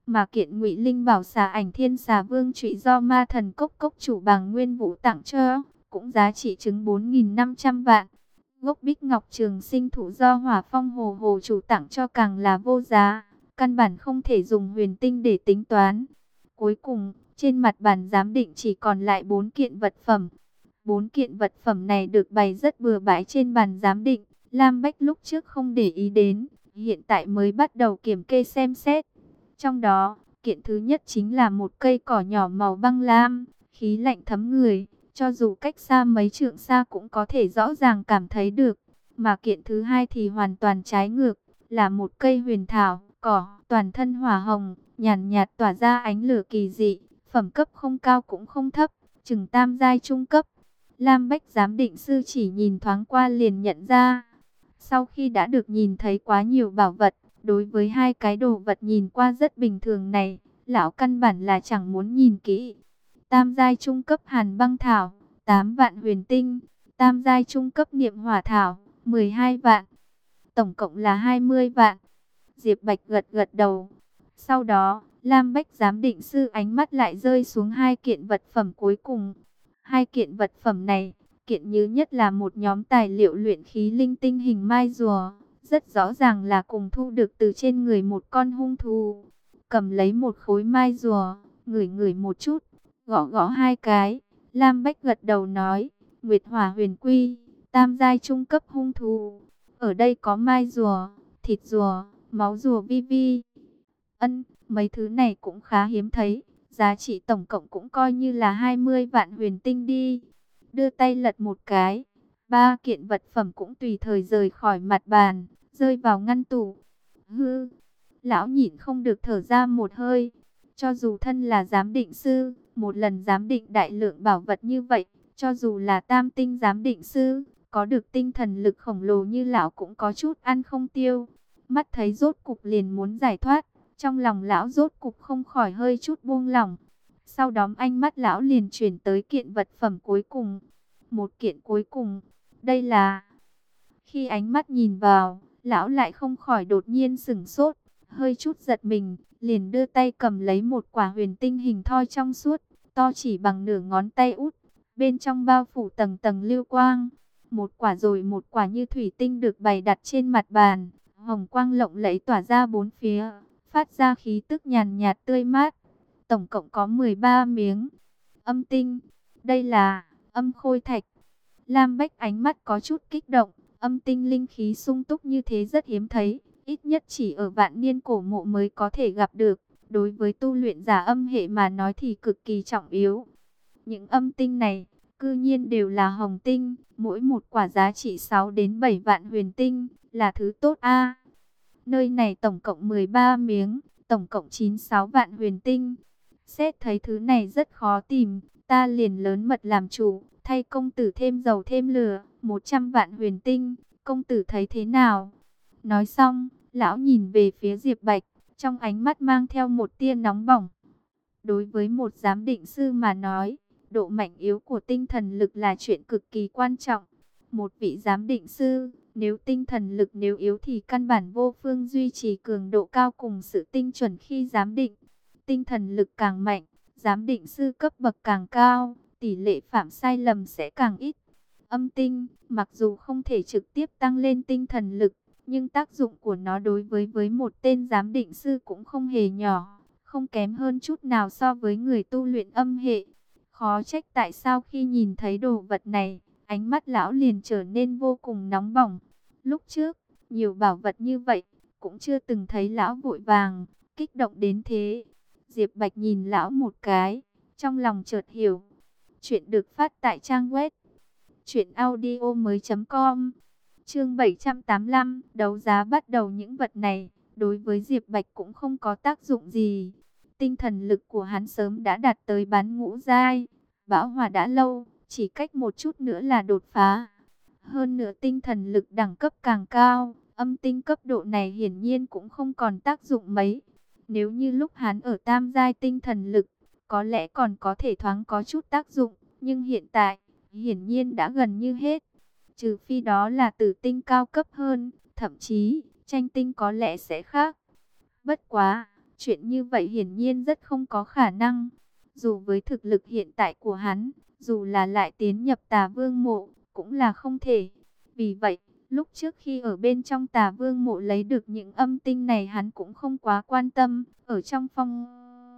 Mà kiện Ngụy Linh Bảo Xà Ảnh Thiên Xà Vương Trụy do Ma Thần Cốc Cốc chủ Bàng Nguyên Vũ tặng cho, cũng giá trị chừng 4.500 vạn. Gốc Bích Ngọc Trường Sinh Thụ do Hỏa Phong Hồ Hồ chủ tặng cho càng là vô giá, căn bản không thể dùng huyền tinh để tính toán. Cuối cùng, trên mặt bàn giám định chỉ còn lại 4 kiện vật phẩm. 4 kiện vật phẩm này được bày rất bừa bãi trên bàn giám định. Lam Bách lúc trước không để ý đến, hiện tại mới bắt đầu kiểm kê xem xét. Trong đó, kiện thứ nhất chính là một cây cỏ nhỏ màu băng lam, khí lạnh thấm người, cho dù cách xa mấy trượng xa cũng có thể rõ ràng cảm thấy được. Mà kiện thứ hai thì hoàn toàn trái ngược, là một cây huyền thảo, cỏ, toàn thân hỏa hồng, nhàn nhạt tỏa ra ánh lửa kỳ dị, phẩm cấp không cao cũng không thấp, chừng tam giai trung cấp. Lam Bách giám định sư chỉ nhìn thoáng qua liền nhận ra. Sau khi đã được nhìn thấy quá nhiều bảo vật, đối với hai cái đồ vật nhìn qua rất bình thường này, lão căn bản là chẳng muốn nhìn kỹ. Tam giai trung cấp hàn băng thảo, 8 vạn huyền tinh. Tam giai trung cấp niệm hỏa thảo, 12 vạn. Tổng cộng là 20 vạn. Diệp Bạch gật gật đầu. Sau đó, Lam Bách giám định sư ánh mắt lại rơi xuống hai kiện vật phẩm cuối cùng. Hai kiện vật phẩm này, kiện như nhất là một nhóm tài liệu luyện khí linh tinh hình mai rùa. Rất rõ ràng là cùng thu được từ trên người một con hung thú. Cầm lấy một khối mai rùa, ngửi ngửi một chút, gõ gõ hai cái. Lam Bách gật đầu nói, Nguyệt Hỏa Huyền Quy, tam giai trung cấp hung thú. Ở đây có mai rùa, thịt rùa, máu rùa vi vi. Mấy thứ này cũng khá hiếm thấy, giá trị tổng cộng cũng coi như là 20 vạn huyền tinh đi. Đưa tay lật một cái, ba kiện vật phẩm cũng tùy thời rời khỏi mặt bàn, rơi vào ngăn tủ. Hư, lão nhịn không được thở ra một hơi. Cho dù thân là giám định sư, một lần giám định đại lượng bảo vật như vậy, cho dù là tam tinh giám định sư, có được tinh thần lực khổng lồ như lão cũng có chút ăn không tiêu. Mắt thấy rốt cục liền muốn giải thoát, trong lòng lão rốt cục không khỏi hơi chút buông lỏng. Sau đó ánh mắt lão liền chuyển tới kiện vật phẩm cuối cùng. Một kiện cuối cùng, đây là... Khi ánh mắt nhìn vào, lão lại không khỏi đột nhiên sửng sốt, hơi chút giật mình, liền đưa tay cầm lấy một quả huyền tinh hình thoi trong suốt, to chỉ bằng nửa ngón tay út, bên trong bao phủ tầng tầng lưu quang. Một quả rồi một quả như thủy tinh được bày đặt trên mặt bàn, hồng quang lộng lẫy tỏa ra bốn phía, phát ra khí tức nhàn nhạt tươi mát. Tổng cộng có 13 miếng âm tinh, đây là âm khôi thạch. Lam Bách ánh mắt có chút kích động, âm tinh linh khí sung túc như thế rất hiếm thấy, ít nhất chỉ ở Vạn Niên cổ mộ mới có thể gặp được. Đối với tu luyện giả âm hệ mà nói thì cực kỳ trọng yếu. Những âm tinh này, cư nhiên đều là hồng tinh, mỗi một quả giá trị 6 đến 7 vạn huyền tinh, là thứ tốt a. Nơi này tổng cộng 13 miếng, tổng cộng 96 vạn huyền tinh. Xét thấy thứ này rất khó tìm, ta liền lớn mật làm chủ, thay công tử thêm dầu thêm lửa, 100 vạn huyền tinh, công tử thấy thế nào? Nói xong, lão nhìn về phía Diệp Bạch, trong ánh mắt mang theo một tia nóng bỏng. Đối với một giám định sư mà nói, độ mạnh yếu của tinh thần lực là chuyện cực kỳ quan trọng. Một vị giám định sư, nếu tinh thần lực nếu yếu thì căn bản vô phương duy trì cường độ cao cùng sự tinh chuẩn khi giám định. Tinh thần lực càng mạnh, giám định sư cấp bậc càng cao, tỷ lệ phạm sai lầm sẽ càng ít. Âm tinh, mặc dù không thể trực tiếp tăng lên tinh thần lực, nhưng tác dụng của nó đối với một tên giám định sư cũng không hề nhỏ, không kém hơn chút nào so với người tu luyện âm hệ. Khó trách tại sao khi nhìn thấy đồ vật này, ánh mắt lão liền trở nên vô cùng nóng bỏng. Lúc trước, nhiều bảo vật như vậy, cũng chưa từng thấy lão vội vàng, kích động đến thế. Diệp Bạch nhìn lão một cái, trong lòng chợt hiểu. Chuyện được phát tại trang web truyệnaudiomoi.com. Chương 785, đấu giá bắt đầu. Những vật này, đối với Diệp Bạch cũng không có tác dụng gì. Tinh thần lực của hắn sớm đã đạt tới bán ngũ giai, bão hòa đã lâu, chỉ cách một chút nữa là đột phá. Hơn nữa tinh thần lực đẳng cấp càng cao, âm tinh cấp độ này hiển nhiên cũng không còn tác dụng mấy. Nếu như lúc hắn ở tam giai tinh thần lực, có lẽ còn có thể thoáng có chút tác dụng, nhưng hiện tại, hiển nhiên đã gần như hết. Trừ phi đó là tử tinh cao cấp hơn, thậm chí, tranh tinh có lẽ sẽ khác. Bất quá, Chuyện như vậy hiển nhiên rất không có khả năng. Dù với thực lực hiện tại của hắn, dù là lại tiến nhập Tà Vương mộ, cũng là không thể. Vì vậy, lúc trước khi ở bên trong Tà Vương mộ lấy được những âm tinh này hắn cũng không quá quan tâm. Ở trong phong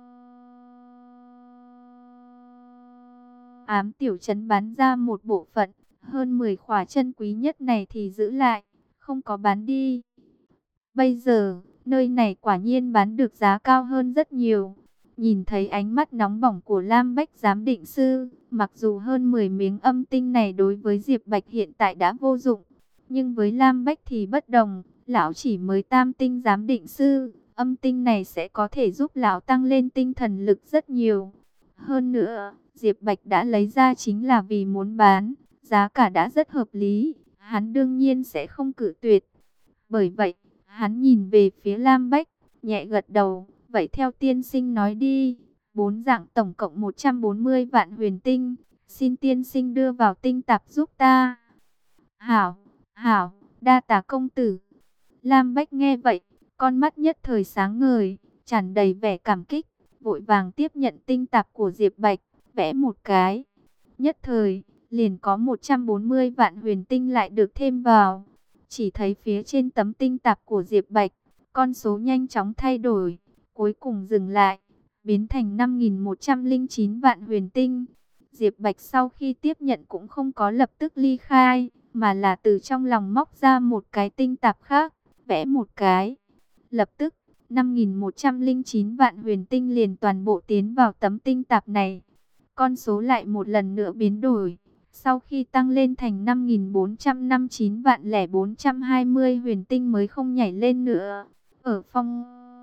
ám tiểu trấn bán ra một bộ phận, hơn 10 khỏa chân quý nhất này thì giữ lại, không có bán đi. Bây giờ, nơi này quả nhiên bán được giá cao hơn rất nhiều. Nhìn thấy ánh mắt nóng bỏng của Lam Bách giám định sư, mặc dù hơn 10 miếng âm tinh này đối với Diệp Bạch hiện tại đã vô dụng, nhưng với Lam Bách thì bất đồng, lão chỉ mới tam tinh giám định sư, âm tinh này sẽ có thể giúp lão tăng lên tinh thần lực rất nhiều. Hơn nữa, Diệp Bạch đã lấy ra chính là vì muốn bán, giá cả đã rất hợp lý, hắn đương nhiên sẽ không cự tuyệt. Bởi vậy, hắn nhìn về phía Lam Bách, nhẹ gật đầu, vậy theo tiên sinh nói đi, 4 dạng tổng cộng 140 vạn huyền tinh, xin tiên sinh đưa vào tinh tạp giúp ta. Hảo, hảo, đa tạ công tử. Lam Bách nghe vậy, con mắt nhất thời sáng ngời, tràn đầy vẻ cảm kích, vội vàng tiếp nhận tinh tạp của Diệp Bạch, vẽ một cái. Nhất thời, liền có 140 vạn huyền tinh lại được thêm vào. Chỉ thấy phía trên tấm tinh tạp của Diệp Bạch, con số nhanh chóng thay đổi, cuối cùng dừng lại, biến thành 5.109 vạn huyền tinh. Diệp Bạch sau khi tiếp nhận cũng không có lập tức ly khai, mà là từ trong lòng móc ra một cái tinh tạp khác, vẽ một cái. Lập tức, 5.109 vạn huyền tinh liền toàn bộ tiến vào tấm tinh tạp này. Con số lại một lần nữa biến đổi. Sau khi tăng lên thành 5.459 vạn lẻ 420 huyền tinh mới không nhảy lên nữa. Ở phong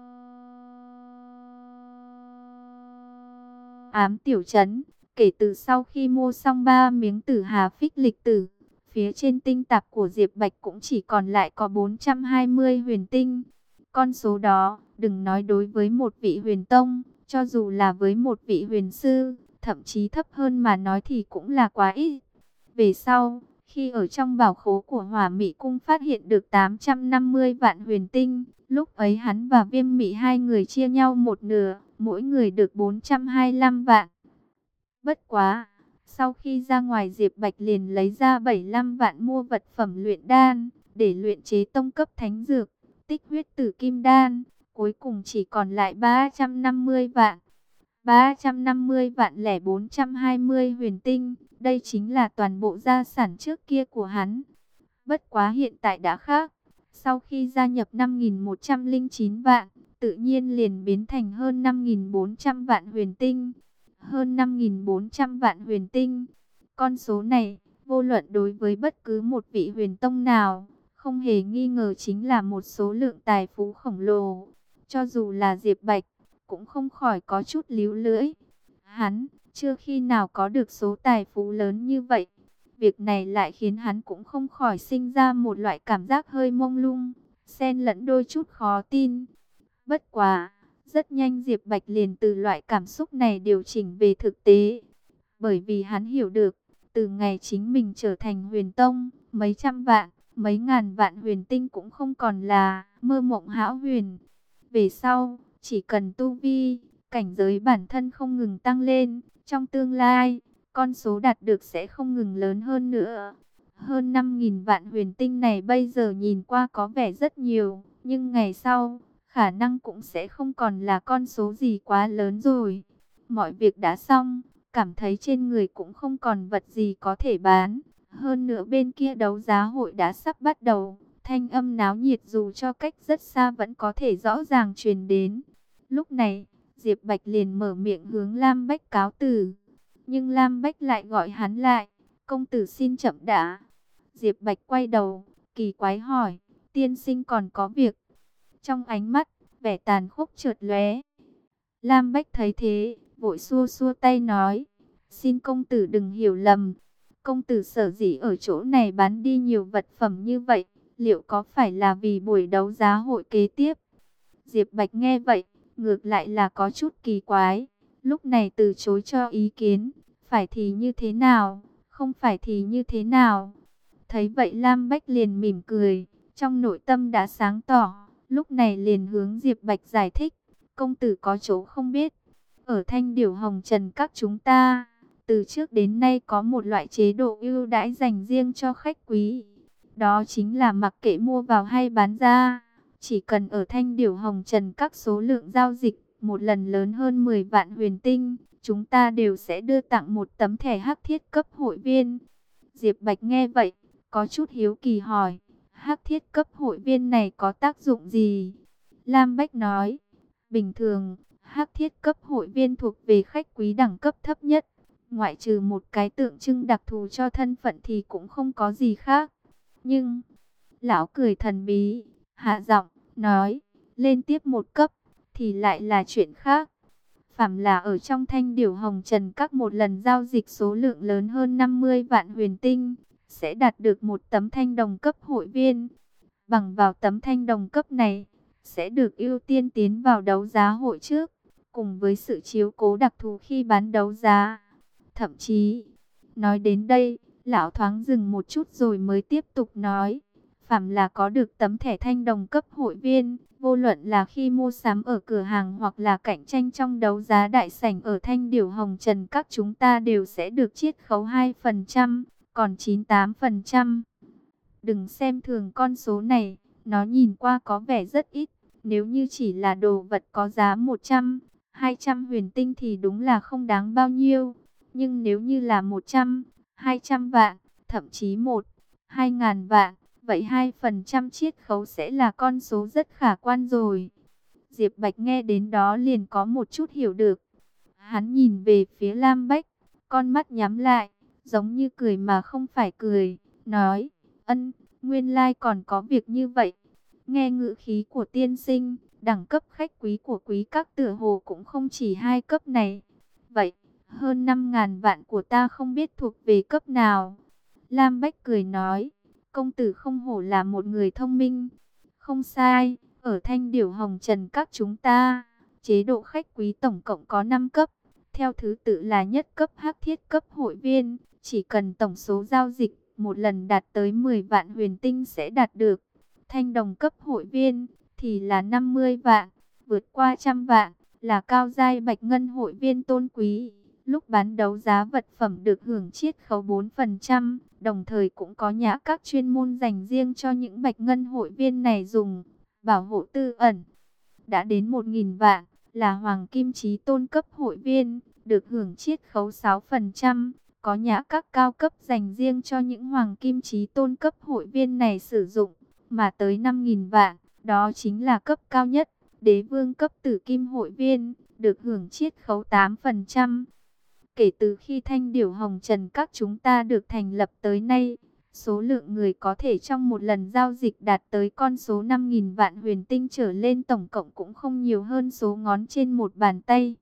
ám tiểu trấn, kể từ sau khi mua xong 3 miếng tử hà phích lịch tử, phía trên tinh tạp của Diệp Bạch cũng chỉ còn lại có 420 huyền tinh. Con số đó, đừng nói đối với một vị huyền tông, cho dù là với một vị huyền sư, thậm chí thấp hơn mà nói thì cũng là quá ít. Về sau, khi ở trong bảo khố của Hỏa Mị Cung phát hiện được 850 vạn huyền tinh, lúc ấy hắn và Viêm Mị hai người chia nhau một nửa, mỗi người được 425 vạn. Bất quá, sau khi ra ngoài Diệp Bạch liền lấy ra 75 vạn mua vật phẩm luyện đan, để luyện chế tông cấp thánh dược, tích huyết tử kim đan, cuối cùng chỉ còn lại 350 vạn. 350 vạn lẻ 420 huyền tinh, đây chính là toàn bộ gia sản trước kia của hắn. Bất quá hiện tại đã khác, sau khi gia nhập 5.109 vạn, tự nhiên liền biến thành hơn 5.400 vạn huyền tinh. Hơn 5.400 vạn huyền tinh. Con số này, vô luận đối với bất cứ một vị huyền tông nào, không hề nghi ngờ chính là một số lượng tài phú khổng lồ. Cho dù là Diệp Bạch, cũng không khỏi có chút líu lưỡi. Hắn, chưa khi nào có được số tài phú lớn như vậy. Việc này lại khiến hắn cũng không khỏi sinh ra một loại cảm giác hơi mông lung, xen lẫn đôi chút khó tin. Bất quá, rất nhanh Diệp Bạch liền từ loại cảm xúc này điều chỉnh về thực tế. Bởi vì hắn hiểu được, từ ngày chính mình trở thành huyền tông, mấy trăm vạn, mấy ngàn vạn huyền tinh cũng không còn là mơ mộng hão huyền. Về sau, chỉ cần tu vi, cảnh giới bản thân không ngừng tăng lên, trong tương lai, con số đạt được sẽ không ngừng lớn hơn nữa. Hơn 5.000 vạn huyền tinh này bây giờ nhìn qua có vẻ rất nhiều, nhưng ngày sau, khả năng cũng sẽ không còn là con số gì quá lớn rồi. Mọi việc đã xong, cảm thấy trên người cũng không còn vật gì có thể bán. Hơn nữa bên kia đấu giá hội đã sắp bắt đầu, thanh âm náo nhiệt dù cho cách rất xa vẫn có thể rõ ràng truyền đến. Lúc này, Diệp Bạch liền mở miệng hướng Lam Bách cáo từ. Nhưng Lam Bách lại gọi hắn lại, công tử xin chậm đã. Diệp Bạch quay đầu, kỳ quái hỏi, tiên sinh còn có việc. Trong ánh mắt, vẻ tàn khốc chợt lóe. Lam Bách thấy thế, vội xua xua tay nói, xin công tử đừng hiểu lầm. Công tử sở dĩ ở chỗ này bán đi nhiều vật phẩm như vậy, liệu có phải là vì buổi đấu giá hội kế tiếp? Diệp Bạch nghe vậy, ngược lại là có chút kỳ quái. Lúc này từ chối cho ý kiến, phải thì như thế nào, không phải thì như thế nào? Thấy vậy Lam Bách liền mỉm cười, trong nội tâm đã sáng tỏ. Lúc này liền hướng Diệp Bạch giải thích, công tử có chỗ không biết. Ở Thanh Điểu Hồng Trần các chúng ta, từ trước đến nay có một loại chế độ ưu đãi dành riêng cho khách quý. Đó chính là mặc kệ mua vào hay bán ra, chỉ cần ở Thanh Điểu Hồng Trần các số lượng giao dịch một lần lớn hơn 10 vạn huyền tinh, chúng ta đều sẽ đưa tặng một tấm thẻ hắc thiết cấp hội viên. Diệp Bạch nghe vậy, có chút hiếu kỳ hỏi, hắc thiết cấp hội viên này có tác dụng gì? Lam Bách nói, bình thường, hắc thiết cấp hội viên thuộc về khách quý đẳng cấp thấp nhất. Ngoại trừ một cái tượng trưng đặc thù cho thân phận thì cũng không có gì khác. Nhưng, lão cười thần bí, hạ giọng, nói, lên tiếp một cấp, thì lại là chuyện khác. Phàm là ở trong Thanh Điểu Hồng Trần các một lần giao dịch số lượng lớn hơn 50 vạn huyền tinh, sẽ đạt được một tấm thanh đồng cấp hội viên. Bằng vào tấm thanh đồng cấp này, sẽ được ưu tiên tiến vào đấu giá hội trước, cùng với sự chiếu cố đặc thù khi bán đấu giá. Thậm chí, nói đến đây, lão thoáng dừng một chút rồi mới tiếp tục nói, phàm là có được tấm thẻ thanh đồng cấp hội viên, vô luận là khi mua sắm ở cửa hàng hoặc là cạnh tranh trong đấu giá đại sảnh ở Thanh Điểu Hồng Trần các chúng ta đều sẽ được chiết khấu 2%, còn 98%. Đừng xem thường con số này, nó nhìn qua có vẻ rất ít. Nếu như chỉ là đồ vật có giá 100, 200 huyền tinh thì đúng là không đáng bao nhiêu. Nhưng nếu như là 100, 200 vạn, thậm chí 2 ngàn vạn, vậy 2% chiết khấu sẽ là con số rất khả quan rồi. Diệp Bạch nghe đến đó liền có một chút hiểu được. Hắn nhìn về phía Lam Bách, con mắt nhắm lại, giống như cười mà không phải cười, nói, ân, nguyên lai còn có việc như vậy. Nghe ngữ khí của tiên sinh, đẳng cấp khách quý của quý các tựa hồ cũng không chỉ hai cấp này. Vậy, hơn 5.000 vạn của ta không biết thuộc về cấp nào? Lam Bách cười nói, công tử không hổ là một người thông minh. Không sai, ở Thanh Điểu Hồng Trần các chúng ta, chế độ khách quý tổng cộng có 5 cấp. Theo thứ tự là nhất cấp hắc thiết cấp hội viên, chỉ cần tổng số giao dịch một lần đạt tới 10 vạn huyền tinh sẽ đạt được. Thanh đồng cấp hội viên thì là 50 vạn, vượt qua 100 vạn là cao giai bạch ngân hội viên tôn quý. Lúc bán đấu giá vật phẩm được hưởng chiết khấu 4%, đồng thời cũng có nhã các chuyên môn dành riêng cho những bạch ngân hội viên này dùng, bảo hộ tư ẩn. Đã đến 1.000 vạn là hoàng kim chí tôn cấp hội viên, được hưởng chiết khấu 6%, có nhã các cao cấp dành riêng cho những hoàng kim chí tôn cấp hội viên này sử dụng. Mà tới 5.000 vạn, đó chính là cấp cao nhất, đế vương cấp tử kim hội viên, được hưởng chiết khấu 8%. Kể từ khi Thanh Điểu Hồng Trần các chúng ta được thành lập tới nay, số lượng người có thể trong một lần giao dịch đạt tới con số 5.000 vạn huyền tinh trở lên tổng cộng cũng không nhiều hơn số ngón trên một bàn tay.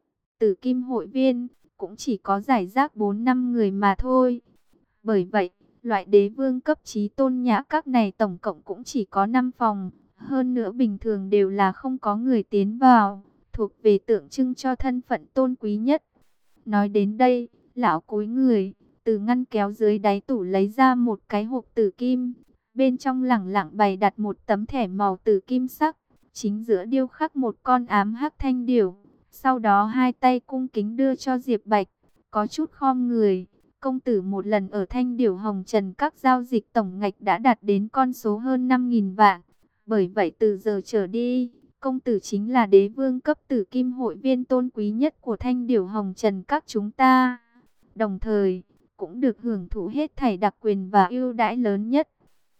Tử kim hội viên cũng chỉ có giải rác 4-5 người mà thôi. Bởi vậy, loại đế vương cấp chí tôn nhã các này tổng cộng cũng chỉ có 5 phòng. Hơn nữa bình thường đều là không có người tiến vào, thuộc về tượng trưng cho thân phận tôn quý nhất. Nói đến đây, lão cúi người, từ ngăn kéo dưới đáy tủ lấy ra một cái hộp tử kim. Bên trong lẳng lặng bày đặt một tấm thẻ màu tử kim sắc, chính giữa điêu khắc một con ám hắc thanh điểu. Sau đó hai tay cung kính đưa cho Diệp Bạch, có chút khom người. Công tử một lần ở Thanh Điểu Hồng Trần các giao dịch tổng ngạch đã đạt đến con số hơn 5.000 vạn. Bởi vậy từ giờ trở đi, công tử chính là đế vương cấp tử kim hội viên tôn quý nhất của Thanh Điểu Hồng Trần các chúng ta. Đồng thời, cũng được hưởng thụ hết thảy đặc quyền và ưu đãi lớn nhất.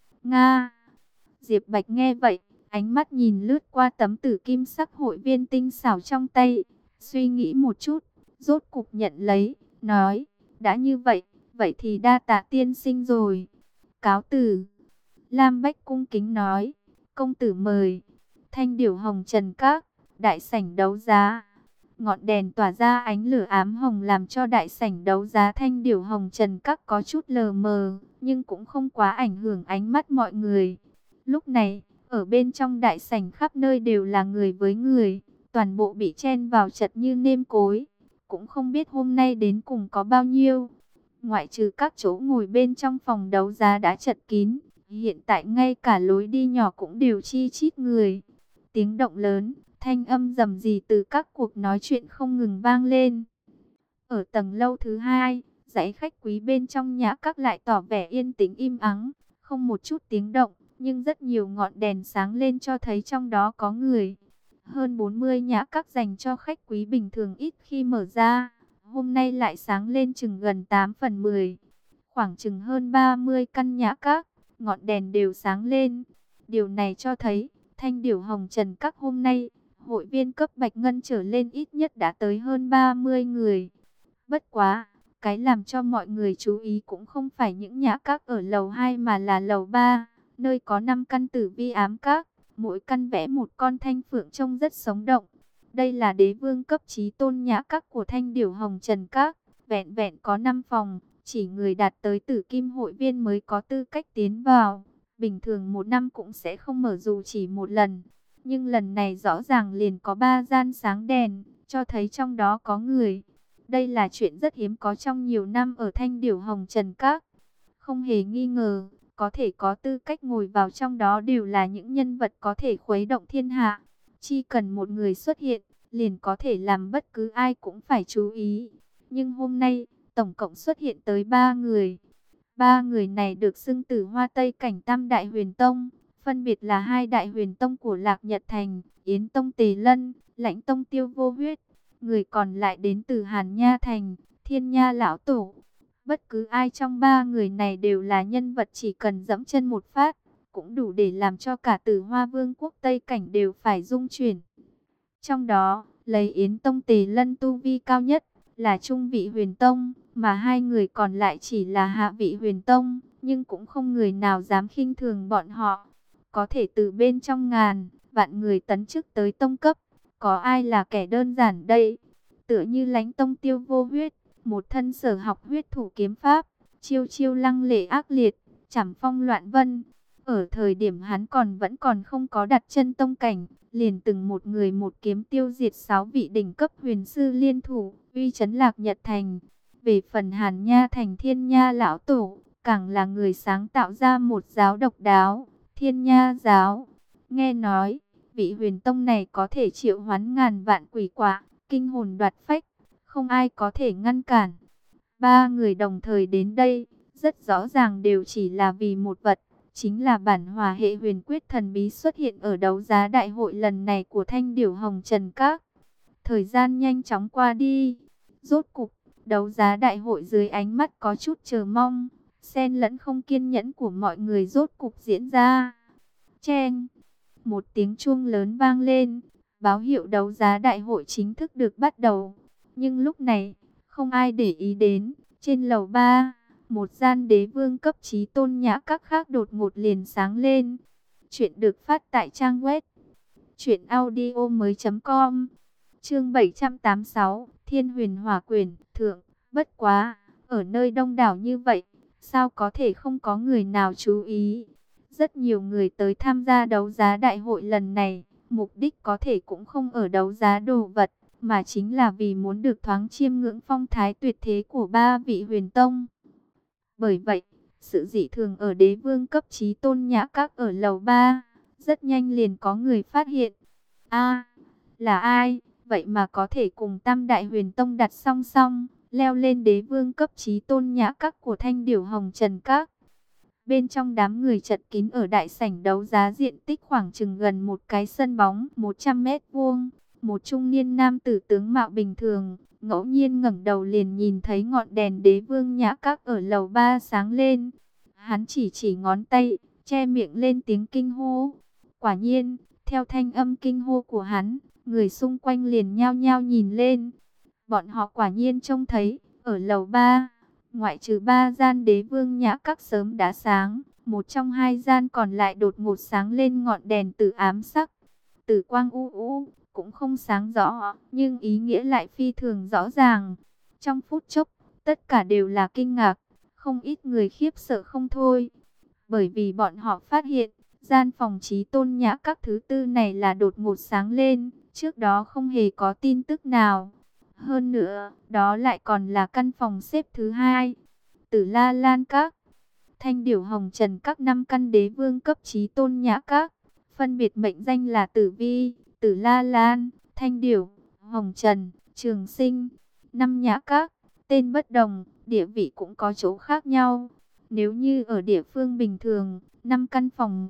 Nga! Diệp Bạch nghe vậy, ánh mắt nhìn lướt qua tấm tử kim sắc hội viên tinh xảo trong tay, suy nghĩ một chút, rốt cục nhận lấy, nói, đã như vậy, vậy thì đa tạ tiên sinh rồi. Cáo từ. Lam Bách cung kính nói, công tử mời. Thanh Điểu Hồng Trần các, đại sảnh đấu giá. Ngọn đèn tỏa ra ánh lửa ám hồng làm cho đại sảnh đấu giá Thanh Điểu Hồng Trần các có chút lờ mờ, nhưng cũng không quá ảnh hưởng ánh mắt mọi người. Lúc này, ở bên trong đại sảnh khắp nơi đều là người với người, toàn bộ bị chen vào chật như nêm cối. Cũng không biết hôm nay đến cùng có bao nhiêu. Ngoại trừ các chỗ ngồi bên trong phòng đấu giá đã chật kín, hiện tại ngay cả lối đi nhỏ cũng đều chi chít người. Tiếng động lớn, Thanh âm rầm rì từ các cuộc nói chuyện không ngừng vang lên. Ở tầng lâu thứ hai, dãy khách quý bên trong nhã các lại tỏ vẻ yên tĩnh im ắng, không một chút tiếng động, nhưng rất nhiều ngọn đèn sáng lên cho thấy trong đó có người. Hơn 40 nhã các dành cho khách quý bình thường ít khi mở ra, hôm nay lại sáng lên chừng gần 8 phần 10. Khoảng chừng hơn 30 căn nhã các, ngọn đèn đều sáng lên. Điều này cho thấy, Thanh Điểu Hồng Trần các hôm nay, hội viên cấp bạch ngân trở lên ít nhất đã tới hơn 30 người. Bất quá, cái làm cho mọi người chú ý cũng không phải những nhã các ở lầu 2 mà là lầu 3, nơi có 5 căn tử vi ám các, mỗi căn vẽ một con thanh phượng trông rất sống động. Đây là đế vương cấp chí tôn nhã các của Thanh Điểu Hồng Trần các, vẹn vẹn có 5 phòng, chỉ người đạt tới tử kim hội viên mới có tư cách tiến vào. Bình thường một năm cũng sẽ không mở dù chỉ một lần, nhưng lần này rõ ràng liền có 3 gian sáng đèn, cho thấy trong đó có người. Đây là chuyện rất hiếm có trong nhiều năm ở Thanh Điểu Hồng Trần các. Không hề nghi ngờ, có thể có tư cách ngồi vào trong đó đều là những nhân vật có thể khuấy động thiên hạ. Chỉ cần một người xuất hiện, liền có thể làm bất cứ ai cũng phải chú ý. Nhưng hôm nay, tổng cộng xuất hiện tới 3 người. 3 người này được xưng Tử Hoa Tây Cảnh Tam Đại Huyền Tông, phân biệt là 2 Đại Huyền Tông của Lạc Nhật Thành, Yến Tông Tề Lân, Lãnh Tông Tiêu Vô Huyết. Người còn lại đến từ Hàn Nha Thành, Thiên Nha Lão Tổ. Bất cứ ai trong 3 người này đều là nhân vật chỉ cần dẫm chân một phát, cũng đủ để làm cho cả Tử Hoa Vương quốc Tây Cảnh đều phải rung chuyển. Trong đó, lấy Yến Tông Tề Lân tu vi cao nhất, là trung vị huyền tông, mà 2 người còn lại chỉ là hạ vị huyền tông, nhưng cũng không người nào dám khinh thường bọn họ. Có thể từ bên trong ngàn, vạn người tấn chức tới tông cấp, có ai là kẻ đơn giản đây? Tựa như Lãnh Tông Tiêu Vô Huyết, một thân sở học huyết thủ kiếm pháp, chiêu chiêu lăng lệ ác liệt, chảm phong loạn vân. Ở thời điểm hắn vẫn còn không có đặt chân tông cảnh, liền từng một người một kiếm tiêu diệt 6 vị đỉnh cấp huyền sư liên thủ, uy chấn Lạc Nhật Thành. Về phần Hàn Nha Thành Thiên Nha Lão Tổ, càng là người sáng tạo ra một giáo độc đáo, Thiên Nha giáo. Nghe nói, vị huyền tông này có thể triệu hoán ngàn vạn quỷ quạ, kinh hồn đoạt phách, không ai có thể ngăn cản. 3 người đồng thời đến đây, rất rõ ràng đều chỉ là vì một vật, chính là bản hỏa hệ huyền quyết thần bí xuất hiện ở đấu giá đại hội lần này của Thanh Điểu Hồng Trần các. Thời gian nhanh chóng qua đi, rốt cục, đấu giá đại hội dưới ánh mắt có chút chờ mong, xen lẫn không kiên nhẫn của mọi người rốt cục diễn ra. Chen, một tiếng chuông lớn vang lên, báo hiệu đấu giá đại hội chính thức được bắt đầu. Nhưng lúc này, không ai để ý đến, trên lầu 3, một gian đế vương cấp chí tôn nhã các khác đột ngột liền sáng lên. Chuyện được phát tại trang web truyệnaudiomoi.com. Chương 786, Thiên Huyền Hỏa Quyển, thượng. Bất quá, ở nơi đông đảo như vậy, sao có thể không có người nào chú ý? Rất nhiều người tới tham gia đấu giá đại hội lần này, mục đích có thể cũng không ở đấu giá đồ vật, mà chính là vì muốn được thoáng chiêm ngưỡng phong thái tuyệt thế của 3 vị huyền tông. Bởi vậy, sự dị thường ở đế vương cấp chí tôn nhã các ở lầu 3, rất nhanh liền có người phát hiện. A, là ai? Vậy mà có thể cùng Tam Đại Huyền Tông đặt song song, leo lên đế vương cấp chí tôn nhã các của Thanh Điểu Hồng Trần các. Bên trong đám người chật kín ở đại sảnh đấu giá diện tích khoảng chừng gần một cái sân bóng 100 mét vuông. Một trung niên nam tử tướng mạo bình thường, ngẫu nhiên ngẩng đầu liền nhìn thấy ngọn đèn đế vương nhã các ở lầu 3 sáng lên. Hắn chỉ ngón tay, che miệng lên tiếng kinh hô. Quả nhiên, theo thanh âm kinh hô của hắn, người xung quanh liền nhao nhao nhìn lên. Bọn họ quả nhiên trông thấy, ở lầu 3, ngoại trừ 3 gian đế vương nhã các sớm đã sáng, một trong 2 gian còn lại đột ngột sáng lên ngọn đèn tử ám sắc. Tử quang u u, cũng không sáng rõ, nhưng ý nghĩa lại phi thường rõ ràng. Trong phút chốc, tất cả đều là kinh ngạc, không ít người khiếp sợ không thôi. Bởi vì bọn họ phát hiện, gian phòng chí tôn nhã các thứ tư này là đột ngột sáng lên, trước đó không hề có tin tức nào. Hơn nữa, đó lại còn là căn phòng xếp thứ 2. Tử La Lan Các, Thanh Điểu Hồng Trần các 5 căn đế vương cấp chí tôn nhã các, phân biệt mệnh danh là Tử Vi, Tử La Lan, Thanh Điểu, Hồng Trần, Trường Sinh. 5 nhã các, tên bất đồng, địa vị cũng có chỗ khác nhau. Nếu như ở địa phương bình thường, 5 căn phòng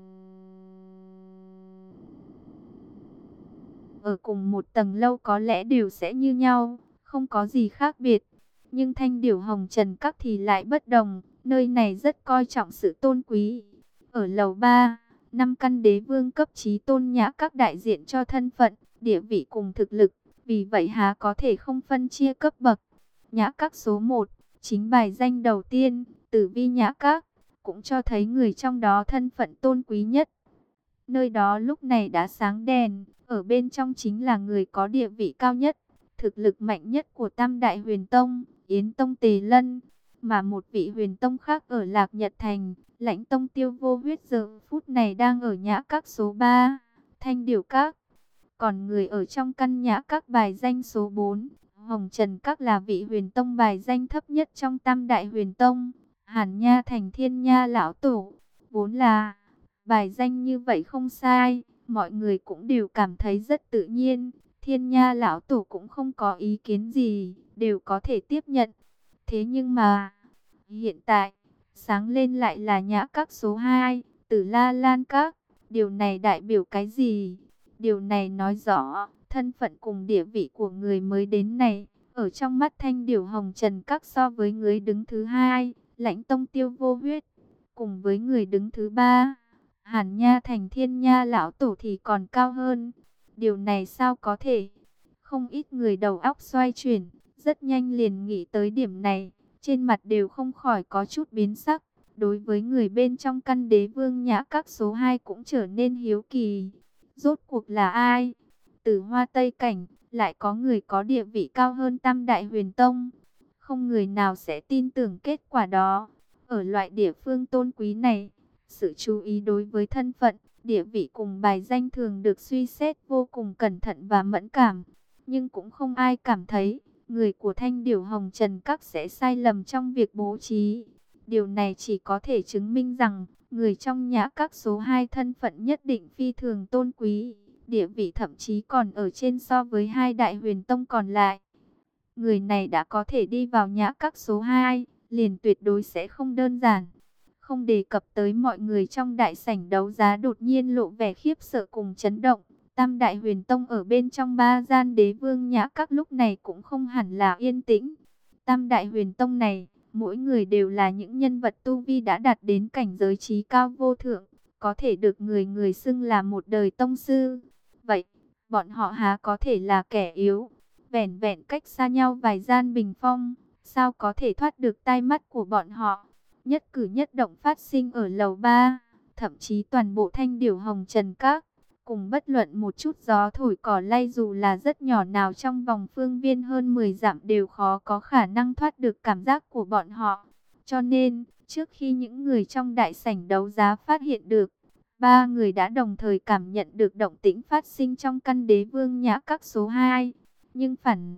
ở cùng một tầng lâu có lẽ đều sẽ như nhau, không có gì khác biệt. Nhưng Thanh Điểu Hồng Trần các thì lại bất đồng, nơi này rất coi trọng sự tôn quý. Ở lầu 3, 5 căn đế vương cấp chí tôn nhã các đại diện cho thân phận, địa vị cùng thực lực, vì vậy há có thể không phân chia cấp bậc. Nhã các số 1, chính bài danh đầu tiên, Tử Vi nhã các, cũng cho thấy người trong đó thân phận tôn quý nhất. Nơi đó lúc này đã sáng đèn, ở bên trong chính là người có địa vị cao nhất, thực lực mạnh nhất của Tam Đại Huyền Tông, Yến Tông Tề Lân, mà một vị Huyền Tông khác ở Lạc Nhật Thành, Lãnh Tông Tiêu Vô Huyết giờ phút này đang ở nhã các số 3, Thanh Điểu các. Còn người ở trong căn nhã các bài danh số 4, Hồng Trần các là vị Huyền Tông bài danh thấp nhất trong Tam Đại Huyền Tông, Hàn Nha Thành Thiên Nha lão tổ. Vốn là bài danh như vậy không sai, mọi người cũng đều cảm thấy rất tự nhiên. Thiên Nha lão tổ cũng không có ý kiến gì, đều có thể tiếp nhận. Thế nhưng mà, hiện tại, sáng lên lại là nhã các số 2, Tử La Lan các. Điều này đại biểu cái gì? Điều này nói rõ, thân phận cùng địa vị của người mới đến này, ở trong mắt Thanh Điểu Hồng Trần các so với người đứng thứ 2, Lãnh Tông Tiêu Vô Huyết, cùng với người đứng thứ 3, Hàn Nha Thành Thiên Nha lão tổ thì còn cao hơn. Điều này sao có thể? Không ít người đầu óc xoay chuyển, rất nhanh liền nghĩ tới điểm này, trên mặt đều không khỏi có chút biến sắc. Đối với người bên trong căn đế vương nhã các số 2 cũng trở nên hiếu kỳ. Rốt cuộc là ai? Từ Hoa Tây Cảnh, lại có người có địa vị cao hơn Tam Đại Huyền Tông. Không người nào sẽ tin tưởng kết quả đó. Ở loại địa phương tôn quý này, sự chú ý đối với thân phận, địa vị cùng bài danh thường được suy xét vô cùng cẩn thận và mẫn cảm. Nhưng cũng không ai cảm thấy, người của Thanh Điểu Hồng Trần các sẽ sai lầm trong việc bố trí. Điều này chỉ có thể chứng minh rằng, người trong nhã các số 2 thân phận nhất định phi thường tôn quý, địa vị thậm chí còn ở trên so với 2 Đại Huyền Tông còn lại. Người này đã có thể đi vào nhã các số 2, liền tuyệt đối sẽ không đơn giản. Không đề cập tới mọi người trong đại sảnh đấu giá đột nhiên lộ vẻ khiếp sợ cùng chấn động. Tam Đại Huyền Tông ở bên trong 3 gian đế vương nhã các lúc này cũng không hẳn là yên tĩnh. Tam Đại Huyền Tông này, mỗi người đều là những nhân vật tu vi đã đạt đến cảnh giới trí cao vô thượng, có thể được người người xưng là một đời tông sư. Vậy, bọn họ há có thể là kẻ yếu? Vẻn vẹn cách xa nhau vài gian bình phong, sao có thể thoát được tai mắt của bọn họ? Nhất cử nhất động phát sinh ở lầu 3, thậm chí toàn bộ Thanh Điểu Hồng Trần các, cùng bất luận một chút gió thổi cỏ lay dù là rất nhỏ nào trong vòng phương viên hơn 10 dặm đều khó có khả năng thoát được cảm giác của bọn họ. Cho nên, trước khi những người trong đại sảnh đấu giá phát hiện được, 3 người đã đồng thời cảm nhận được động tĩnh phát sinh trong căn đế vương nhã các số 2. Nhưng phản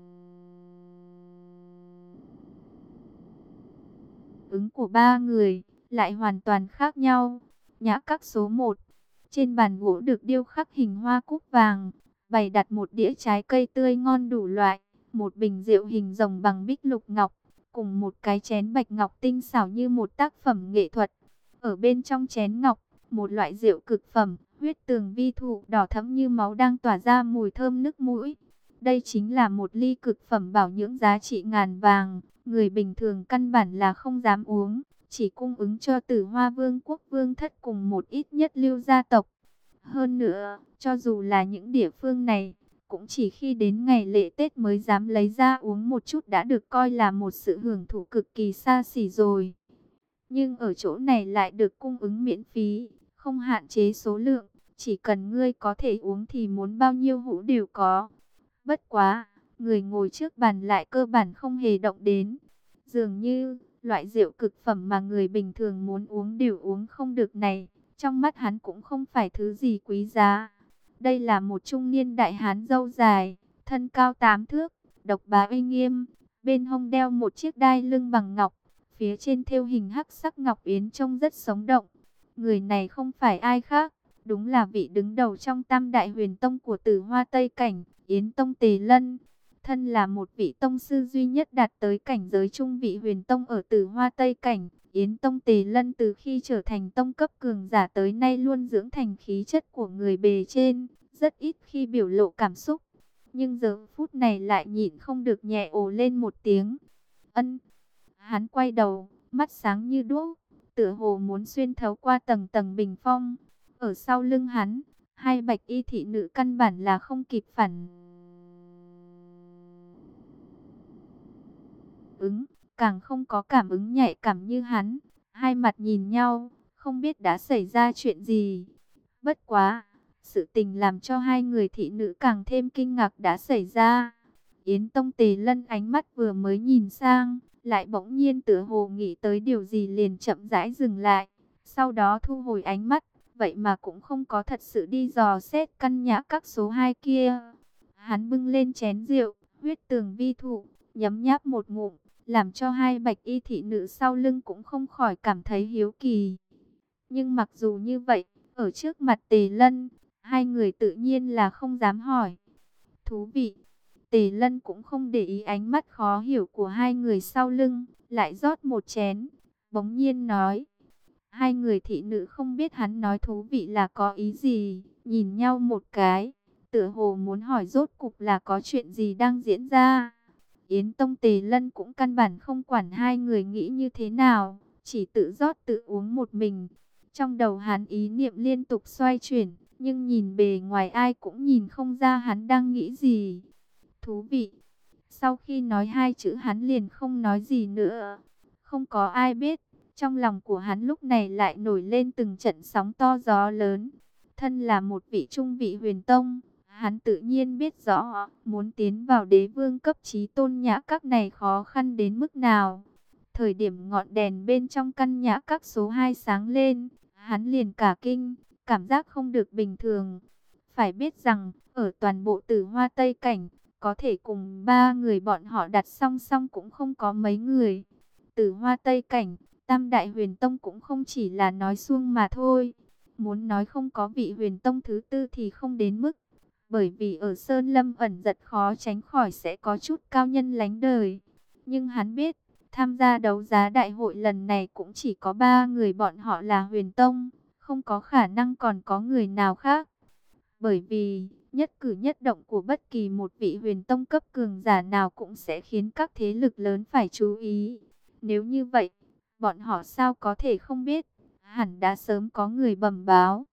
ứng của 3 người lại hoàn toàn khác nhau. Nhã các số 1, trên bàn gỗ được điêu khắc hình hoa cúc vàng, bày đặt một đĩa trái cây tươi ngon đủ loại, một bình rượu hình rồng bằng bích lục ngọc, cùng một cái chén bạch ngọc tinh xảo như một tác phẩm nghệ thuật. Ở bên trong chén ngọc, một loại rượu cực phẩm, huyết tường vi thụ đỏ thẫm như máu đang tỏa ra mùi thơm nức mũi. Đây chính là một ly cực phẩm bảo nhưỡng giá trị ngàn vàng, người bình thường căn bản là không dám uống, chỉ cung ứng cho Tử Hoa Vương quốc vương thất cùng một ít nhất lưu gia tộc. Hơn nữa, cho dù là những địa phương này, cũng chỉ khi đến ngày lễ Tết mới dám lấy ra uống một chút đã được coi là một sự hưởng thụ cực kỳ xa xỉ rồi. Nhưng ở chỗ này lại được cung ứng miễn phí, không hạn chế số lượng, chỉ cần ngươi có thể uống thì muốn bao nhiêu hũ đều có. Bất quá, người ngồi trước bàn lại cơ bản không hề động đến. Dường như, loại rượu cực phẩm mà người bình thường muốn uống đều uống không được này, trong mắt hắn cũng không phải thứ gì quý giá. Đây là một trung niên đại hán râu dài, thân cao 8 thước, độc bá uy nghiêm, bên hông đeo một chiếc đai lưng bằng ngọc, phía trên thêu hình hắc sắc ngọc yến trông rất sống động. Người này không phải ai khác, Đúng là vị đứng đầu trong Tam Đại Huyền Tông của Tử Hoa Tây Cảnh, Yến Tông Tề Lân. Thân là một vị tông sư duy nhất đạt tới cảnh giới trung vị Huyền Tông ở Tử Hoa Tây Cảnh, Yến Tông Tề Lân từ khi trở thành tông cấp cường giả tới nay luôn dưỡng thành khí chất của người bề trên, rất ít khi biểu lộ cảm xúc. Nhưng giờ phút này lại nhịn không được nhẹ ồ lên một tiếng. Ân. Hắn quay đầu, mắt sáng như đuốc, tựa hồ muốn xuyên thấu qua tầng tầng bình phong. Ở sau lưng hắn, hai bạch y thị nữ căn bản là không kịp phản ứng, càng không có cảm ứng nhạy cảm như hắn. Hai mặt nhìn nhau, không biết đã xảy ra chuyện gì. Bất quá, sự tình làm cho hai người thị nữ càng thêm kinh ngạc đã xảy ra. Yến Tông Tề Lân ánh mắt vừa mới nhìn sang, lại bỗng nhiên tựa hồ nghĩ tới điều gì liền chậm rãi dừng lại. Sau đó thu hồi ánh mắt, vậy mà cũng không có thật sự đi dò xét căn nhã các số 2 kia. Hắn bưng lên chén rượu, huyết tường vi thụ, nhấm nháp một ngụm, làm cho hai bạch y thị nữ sau lưng cũng không khỏi cảm thấy hiếu kỳ. Nhưng mặc dù như vậy, ở trước mặt Tề Lân, hai người tự nhiên là không dám hỏi. Thú vị, Tề Lân cũng không để ý ánh mắt khó hiểu của hai người sau lưng, lại rót một chén, bỗng nhiên nói. Hai người thị nữ không biết hắn nói thú vị là có ý gì, nhìn nhau một cái, tựa hồ muốn hỏi rốt cục là có chuyện gì đang diễn ra. Yến Tông Tề Lân cũng căn bản không quản hai người nghĩ như thế nào, chỉ tự rót tự uống một mình. Trong đầu hắn ý niệm liên tục xoay chuyển, nhưng nhìn bề ngoài ai cũng nhìn không ra hắn đang nghĩ gì. Thú vị. Sau khi nói hai chữ hắn liền không nói gì nữa. Không có ai biết, trong lòng của hắn lúc này lại nổi lên từng trận sóng to gió lớn. Thân là một vị trung vị huyền tông, hắn tự nhiên biết rõ muốn tiến vào đế vương cấp chí tôn nhã các này khó khăn đến mức nào. Thời điểm ngọn đèn bên trong căn nhã các số 2 sáng lên, hắn liền cả kinh, cảm giác không được bình thường. Phải biết rằng, ở toàn bộ Tử Hoa Tây Cảnh, có thể cùng ba người bọn họ đặt song song cũng không có mấy người. Tử Hoa Tây Cảnh, Tam Đại Huyền Tông cũng không chỉ là nói suông mà thôi. Muốn nói không có vị huyền tông thứ tư thì không đến mức. Bởi vì ở Sơn Lâm ẩn giật khó tránh khỏi sẽ có chút cao nhân lánh đời. Nhưng hắn biết, tham gia đấu giá đại hội lần này cũng chỉ có ba người bọn họ là huyền tông. Không có khả năng còn có người nào khác. Bởi vì, nhất cử nhất động của bất kỳ một vị huyền tông cấp cường giả nào cũng sẽ khiến các thế lực lớn phải chú ý. Nếu như vậy, bọn họ sao có thể không biết, hẳn đã sớm có người bẩm báo.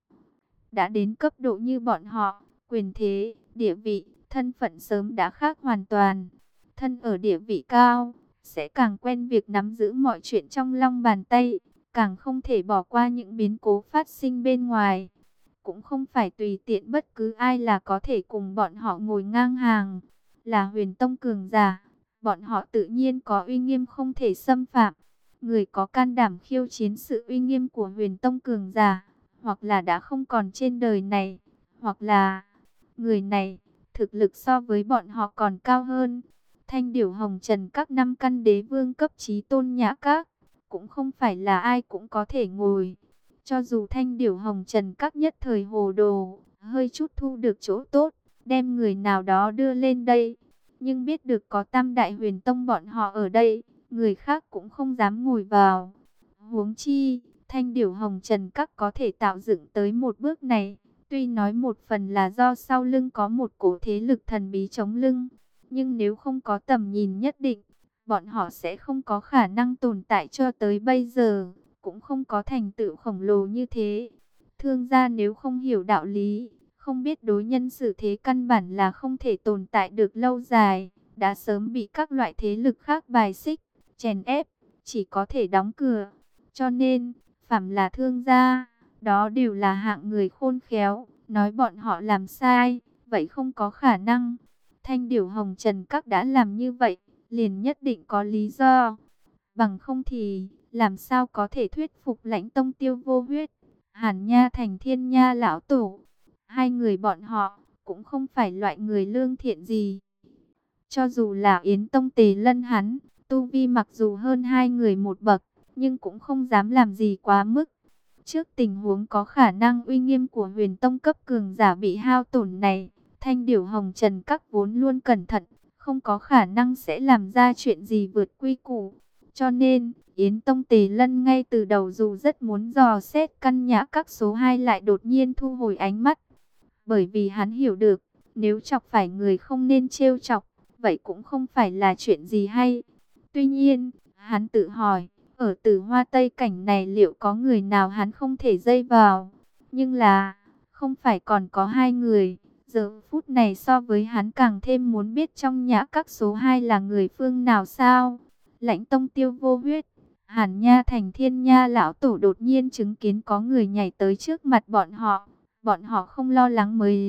Đã đến cấp độ như bọn họ, quyền thế, địa vị, thân phận sớm đã khác hoàn toàn. Thân ở địa vị cao, sẽ càng quen việc nắm giữ mọi chuyện trong lòng bàn tay, càng không thể bỏ qua những biến cố phát sinh bên ngoài. Cũng không phải tùy tiện bất cứ ai là có thể cùng bọn họ ngồi ngang hàng. Là huyền tông cường giả, bọn họ tự nhiên có uy nghiêm không thể xâm phạm. Người có can đảm khiêu chiến sự uy nghiêm của huyền tông cường giả, hoặc là đã không còn trên đời này, hoặc là người này thực lực so với bọn họ còn cao hơn. Thanh Điểu Hồng Trần các năm căn đế vương cấp chí tôn nhã các, cũng không phải là ai cũng có thể ngồi. Cho dù Thanh Điểu Hồng Trần các nhất thời hồ đồ, hơi chút thu được chỗ tốt, đem người nào đó đưa lên đây. Nhưng biết được có Tam Đại Huyền Tông bọn họ ở đây, người khác cũng không dám ngồi vào. Huống chi, Thanh Điểu Hồng Trần các có thể tạo dựng tới một bước này, tuy nói một phần là do sau lưng có một cổ thế lực thần bí chống lưng, nhưng nếu không có tầm nhìn nhất định, bọn họ sẽ không có khả năng tồn tại cho tới bây giờ, cũng không có thành tựu khổng lồ như thế. Thương gia nếu không hiểu đạo lý, không biết đối nhân xử thế, căn bản là không thể tồn tại được lâu dài, đã sớm bị các loại thế lực khác bài xích, chèn ép, chỉ có thể đóng cửa. Cho nên, phàm là thương gia, đó đều là hạng người khôn khéo, nói bọn họ làm sai, vậy không có khả năng. Thanh Điểu Hồng Trần các đã làm như vậy, liền nhất định có lý do. Bằng không thì, làm sao có thể thuyết phục Lãnh Tông Tiêu Vô Huyết, Hàn Nha Thành Thiên Nha lão tổ. Hai người bọn họ cũng không phải loại người lương thiện gì. Cho dù là Yến Tông Tề Lân hắn, tu vi mặc dù hơn hai người một bậc, nhưng cũng không dám làm gì quá mức. Trước tình huống có khả năng uy nghiêm của huyền tông cấp cường giả bị hao tổn này, Thanh Điểu Hồng Trần Các vốn luôn cẩn thận, không có khả năng sẽ làm ra chuyện gì vượt quy củ. Cho nên, Yến Tông Tề Lân ngay từ đầu dù rất muốn dò xét căn nhã các số 2 lại đột nhiên thu hồi ánh mắt. Bởi vì hắn hiểu được, nếu chọc phải người không nên trêu chọc, vậy cũng không phải là chuyện gì hay. Tuy nhiên, hắn tự hỏi, ở Tử Hoa Tây Cảnh này liệu có người nào hắn không thể dây vào? Nhưng là, không phải còn có 2 người. Giờ phút này so với hắn càng thêm muốn biết trong nhã các số 2 là người phương nào sao? Lãnh Tông Tiêu Vô Huyết, Hàn Nha Thành Thiên Nha lão tổ đột nhiên chứng kiến có người nhảy tới trước mặt bọn họ. Bọn họ không lo lắng mới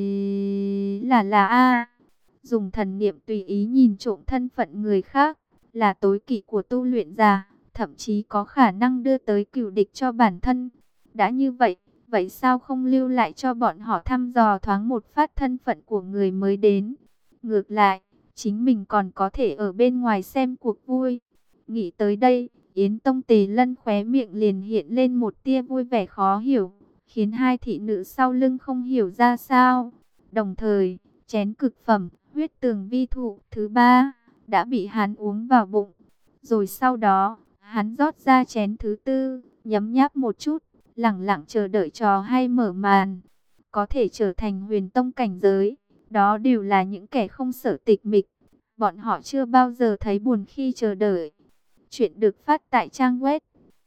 là a. Dùng thần niệm tùy ý nhìn trộm thân phận người khác, là tối kỵ của tu luyện giả, thậm chí có khả năng đưa tới cửu địch cho bản thân. Đã như vậy, vậy sao không lưu lại cho bọn họ thăm dò thoáng một phát thân phận của người mới đến? Ngược lại, chính mình còn có thể ở bên ngoài xem cuộc vui. Nghĩ tới đây, Yến Tông Tề Lân khóe miệng liền hiện lên một tia vui vẻ khó hiểu, khiến 2 thị nữ sau lưng không hiểu ra sao. Đồng thời, chén cực phẩm, huyết tường vi thụ thứ 3, đã bị hắn uống vào bụng. Rồi sau đó, hắn rót ra chén thứ 4, nhấm nháp một chút, lẳng lặng chờ đợi trò hay mở màn. Có thể trở thành huyền tông cảnh giới, đó đều là những kẻ không sợ tịch mịch. Bọn họ chưa bao giờ thấy buồn khi chờ đợi. Chuyện được phát tại trang web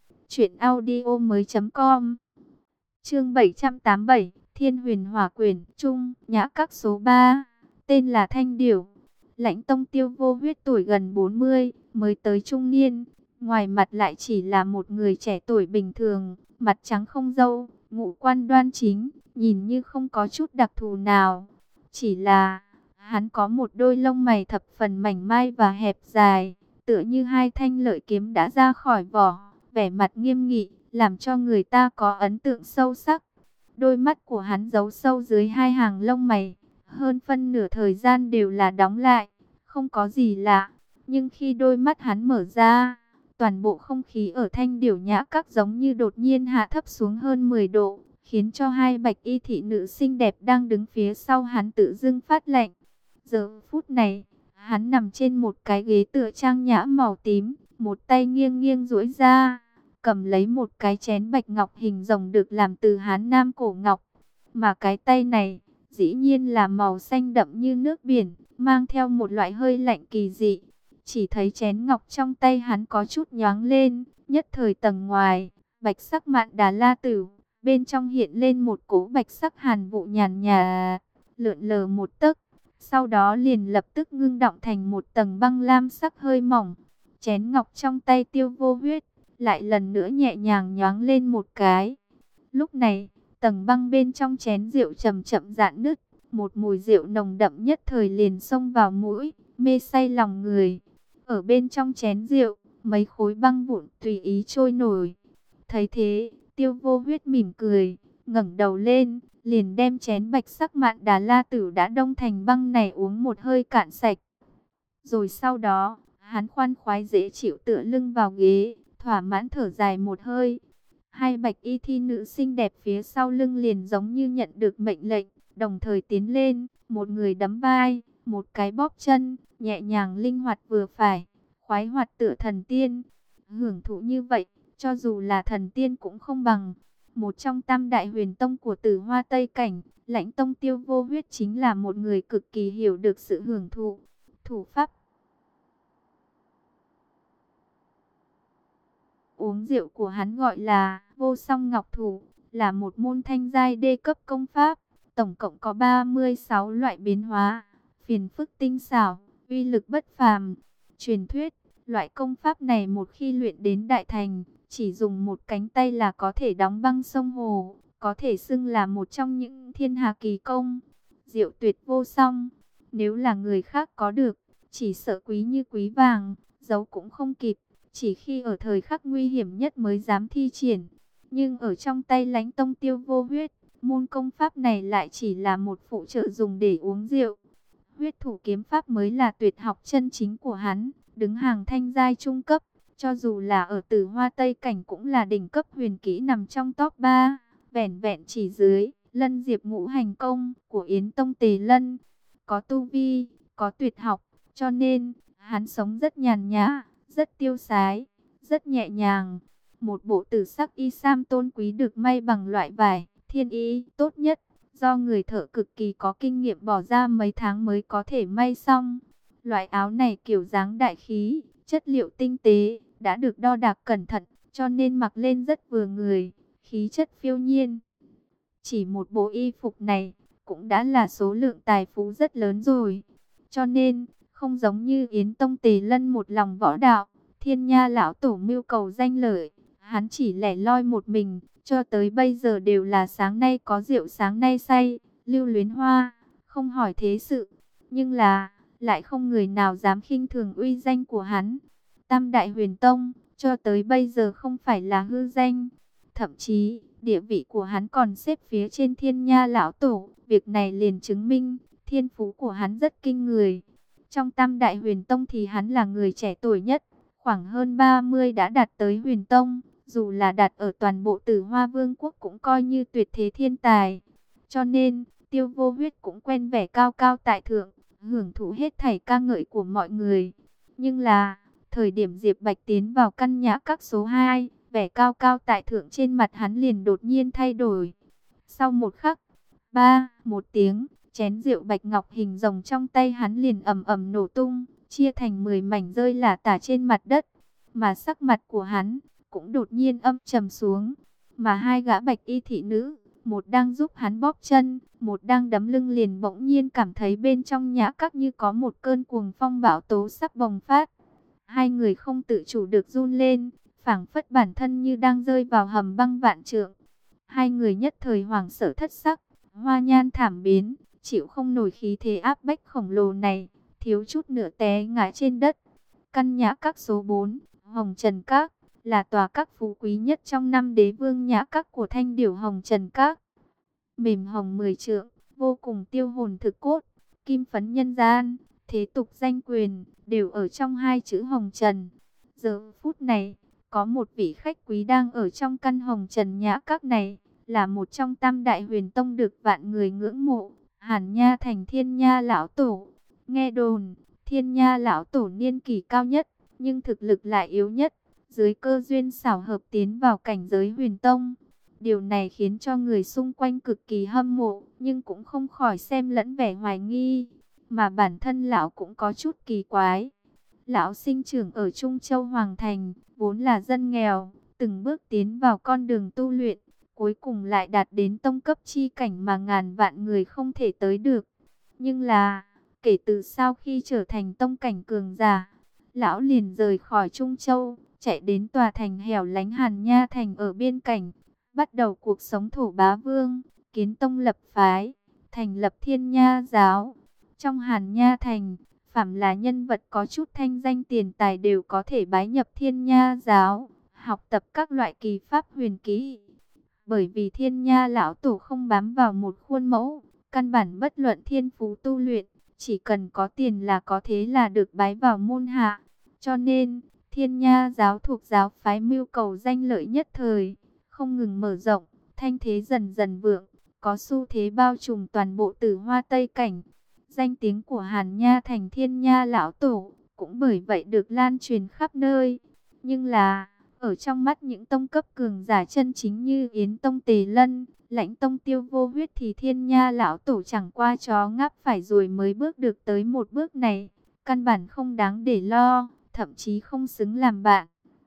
truyệnaudiomoi.com. Chương 787, Thiên Huyền Hỏa Quyển, Trung, nhã các số 3, tên là Thanh Điểu. Lãnh Tông Tiêu Vô Huyết tuổi gần 40, mới tới trung niên, ngoài mặt lại chỉ là một người trẻ tuổi bình thường, mặt trắng không râu, ngũ quan đoan chính, nhìn như không có chút đặc thù nào. Chỉ là, hắn có một đôi lông mày thập phần mảnh mai và hẹp dài, tựa như 2 thanh lợi kiếm đã ra khỏi vỏ, vẻ mặt nghiêm nghị, làm cho người ta có ấn tượng sâu sắc. Đôi mắt của hắn giấu sâu dưới 2 hàng lông mày, hơn phân nửa thời gian đều là đóng lại, không có gì lạ. Nhưng khi đôi mắt hắn mở ra, toàn bộ không khí ở Thanh Điểu nhã các giống như đột nhiên hạ thấp xuống hơn 10 độ, khiến cho 2 bạch y thị nữ xinh đẹp đang đứng phía sau hắn tự dưng phát lạnh. Giờ phút này, hắn nằm trên một cái ghế tựa trang nhã màu tím, một tay nghiêng nghiêng duỗi ra, cầm lấy một cái chén bạch ngọc hình rồng được làm từ Hán Nam cổ ngọc. Mà cái tay này, dĩ nhiên là màu xanh đậm như nước biển, mang theo một loại hơi lạnh kỳ dị. Chỉ thấy chén ngọc trong tay hắn có chút nhoáng lên, nhất thời tầng ngoài, bạch sắc mạn đà la tử, bên trong hiện lên một cỗ bạch sắc hàn vụ nhàn nhạt, lượn lờ một tấc. Sau đó liền lập tức ngưng đọng thành một tầng băng lam sắc hơi mỏng. Chén ngọc trong tay Tiêu Vô Huyết lại lần nữa nhẹ nhàng nhoáng lên một cái. Lúc này, tầng băng bên trong chén rượu chậm chậm rạn nứt, một mùi rượu nồng đậm nhất thời liền xông vào mũi, mê say lòng người. Ở bên trong chén rượu, mấy khối băng vụn tùy ý trôi nổi. Thấy thế, Tiêu Vô Huyết mỉm cười, ngẩng đầu lên, liền đem chén bạch sắc mạn đà la tử đã đông thành băng này uống một hơi cạn sạch. Rồi sau đó, hắn khoan khoái dễ chịu tựa lưng vào ghế, thỏa mãn thở dài một hơi. 2 bạch y thi nữ xinh đẹp phía sau lưng liền giống như nhận được mệnh lệnh, đồng thời tiến lên, một người đấm vai, một cái bóp chân, nhẹ nhàng linh hoạt vừa phải, khoái hoạt tựa thần tiên. Hưởng thụ như vậy, cho dù là thần tiên cũng không bằng. Một trong tam đại huyền tông của Tử Hoa Tây Cảnh, Lãnh Tông Tiêu Vô Huyết chính là một người cực kỳ hiểu được sự hưởng thụ. Thủ pháp uống rượu của hắn gọi là Vô Song Ngọc Thủ, là một môn thanh giai đê cấp công pháp, tổng cộng có 36 loại biến hóa, phiền phức tinh xảo, uy lực bất phàm. Truyền thuyết, loại công pháp này một khi luyện đến đại thành, chỉ dùng một cánh tay là có thể đóng băng sông hồ, có thể xưng là một trong những thiên hà kỳ công. Diệu tuyệt vô song, nếu là người khác có được, chỉ sợ quý như quý vàng, giấu cũng không kịp, chỉ khi ở thời khắc nguy hiểm nhất mới dám thi triển. Nhưng ở trong tay Lãnh Tông Tiêu Vô Huyết, môn công pháp này lại chỉ là một phụ trợ dùng để uống rượu. Huyết thủ kiếm pháp mới là tuyệt học chân chính của hắn, đứng hàng thanh giai trung cấp, Cho dù là ở Tử Hoa Tây Cảnh cũng là đỉnh cấp huyền kỹ nằm trong top 3, vẻn vẹn chỉ dưới Lân Diệp Ngũ Hành Công của Yến Tông Tề Lân. Có tu vi, có tuyệt học, cho nên hắn sống rất nhàn nhã, rất tiêu sái, rất nhẹ nhàng. Một bộ tử sắc y sam tôn quý được may bằng loại vải thiên y tốt nhất, do người thợ cực kỳ có kinh nghiệm bỏ ra mấy tháng mới có thể may xong. Loại áo này kiểu dáng đại khí, chất liệu tinh tế, đã được đo đạc cẩn thận, cho nên mặc lên rất vừa người, khí chất phiêu nhiên. Chỉ một bộ y phục này cũng đã là số lượng tài phú rất lớn rồi. Cho nên, không giống như Yến Tông Tề Lân một lòng võ đạo, Thiên Nha lão tổ mưu cầu danh lợi, hắn chỉ lẻ loi một mình, cho tới bây giờ đều là sáng nay có rượu sáng nay say, lưu luyến hoa, không hỏi thế sự. Nhưng là, lại không người nào dám khinh thường uy danh của hắn. Tam Đại Huyền Tông, cho tới bây giờ không phải là hư danh. Thậm chí, địa vị của hắn còn xếp phía trên Thiên Nha lão tổ. Việc này liền chứng minh, thiên phú của hắn rất kinh người. Trong Tam Đại Huyền Tông thì hắn là người trẻ tuổi nhất, khoảng hơn 30 đã đạt tới Huyền Tông. Dù là đạt ở toàn bộ Tử Hoa Vương quốc cũng coi như tuyệt thế thiên tài. Cho nên, Tiêu Vô Huyết cũng quen vẻ cao cao tại thượng, hưởng thụ hết thảy ca ngợi của mọi người. Nhưng là, thời điểm Diệp Bạch tiến vào căn nhã các số 2, vẻ cao cao tại thượng trên mặt hắn liền đột nhiên thay đổi. Sau một khắc, một tiếng, chén rượu bạch ngọc hình rồng trong tay hắn liền ầm ầm nổ tung, chia thành 10 mảnh rơi lả tả trên mặt đất. Mà sắc mặt của hắn cũng đột nhiên âm trầm xuống. Mà hai gã bạch y thị nữ, một đang giúp hắn bóp chân, một đang đấm lưng, liền bỗng nhiên cảm thấy bên trong nhã các như có một cơn cuồng phong bão tố sắp bùng phát. Hai người không tự chủ được run lên, phảng phất bản thân như đang rơi vào hầm băng vạn trượng. Hai người nhất thời hoảng sợ thất sắc, hoa nhan thảm biến, chịu không nổi khí thế áp bách khổng lồ này, thiếu chút nữa té ngã trên đất. Căn nhã các số 4, Hồng Trần Các, là tòa các phú quý nhất trong 5 đế vương nhã các của Thanh Điểu Hồng Trần Các. Mềm hồng 10 trượng, vô cùng tiêu hồn thực cốt, kim phấn nhân gian, thế tục danh quyền, đều ở trong hai chữ Hồng Trần. Giờ phút này, có một vị khách quý đang ở trong căn Hồng Trần nhã các này, là một trong Tam Đại Huyền Tông được vạn người ngưỡng mộ, Hàn Nha Thành Thiên Nha lão tổ. Nghe đồn, Thiên Nha lão tổ niên kỷ cao nhất, nhưng thực lực lại yếu nhất, dưới cơ duyên xảo hợp tiến vào cảnh giới Huyền Tông. Điều này khiến cho người xung quanh cực kỳ hâm mộ, nhưng cũng không khỏi xem lẫn vẻ hoài nghi, mà bản thân lão cũng có chút kỳ quái. Lão sinh trưởng ở Trung Châu Hoàng Thành, vốn là dân nghèo, từng bước tiến vào con đường tu luyện, cuối cùng lại đạt đến tông cấp chi cảnh mà ngàn vạn người không thể tới được. Nhưng là, kể từ sau khi trở thành tông cảnh cường giả, lão liền rời khỏi Trung Châu, chạy đến tòa thành hẻo lánh Hàn Nha Thành ở biên cảnh, bắt đầu cuộc sống thổ bá vương, kiến tông lập phái, thành lập Thiên Nha giáo. Trong Hàn Nha Thành, phàm là nhân vật có chút thanh danh tiền tài đều có thể bái nhập Thiên Nha giáo, học tập các loại kỳ pháp huyền kỹ. Bởi vì Thiên Nha lão tổ không bám vào một khuôn mẫu, căn bản bất luận thiên phú tu luyện, chỉ cần có tiền là có thế là được bái vào môn hạ. Cho nên, Thiên Nha giáo thuộc giáo phái mưu cầu danh lợi nhất thời, không ngừng mở rộng, thanh thế dần dần vượng, có xu thế bao trùm toàn bộ Tử Hoa Tây Cảnh. Danh tiếng của Hàn Nha Thành Thiên Nha lão tổ cũng bởi vậy được lan truyền khắp nơi. Nhưng là, ở trong mắt những tông cấp cường giả chân chính như Yến Tông Tề Lân, Lãnh Tông Tiêu Vô Huyết thì Thiên Nha lão tổ chẳng qua chó ngáp phải rồi mới bước được tới một bước này, căn bản không đáng để lo, thậm chí không xứng làm bạn.